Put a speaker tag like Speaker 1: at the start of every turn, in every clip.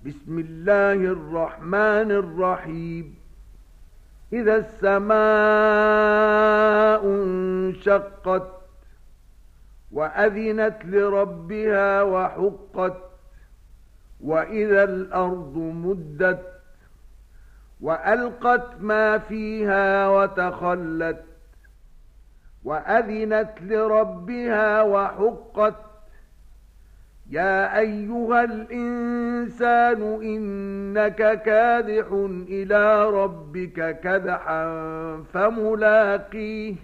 Speaker 1: بسم الله الرحمن الرحيم. إذا السماء انشقت وأذنت لربها وحقت وإذا الأرض مدت وألقت ما فيها وتخلت وأذنت لربها وحقت يا أيها الإنسان إنك كادح إلى ربك كدحا فملاقيه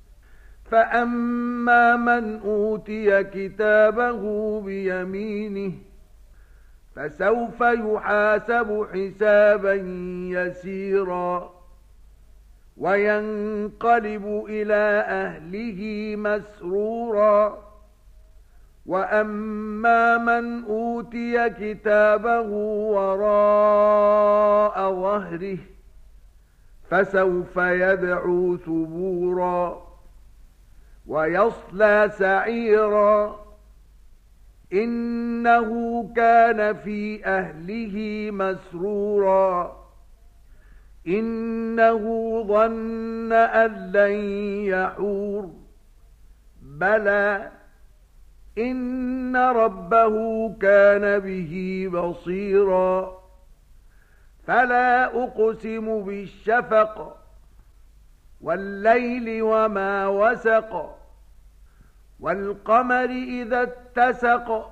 Speaker 1: فأما من أوتي كتابه بيمينه فسوف يحاسب حسابا يسيرا وينقلب إلى أهله مسرورا وأما من أوتي كتابه وراء ظهره فسوف يدعو ثبورا ويصلى سعيرا إنه كان في أهله مسرورا إنه ظن أن لن يحور بلى إن ربه كان به بصيرا فلا أقسم بالشفق والليل وما وسق والقمر إذا اتسق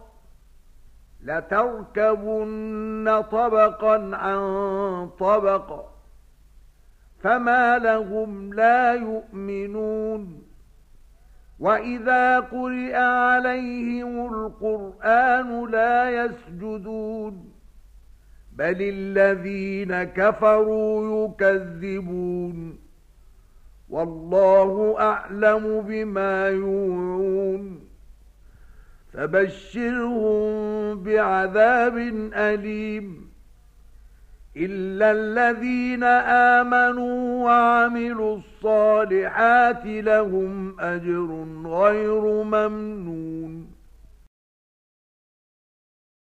Speaker 1: لتركبن طبقا عن طبق فما لهم لا يؤمنون وإذا قرئ عليهم القرآن لا يسجدون بل الذين كفروا يكذبون والله أعلم بما يوعون فبشرهم بعذاب أليم إلا الذين آمنوا وعملوا الصالحات لهم أجر غير ممنون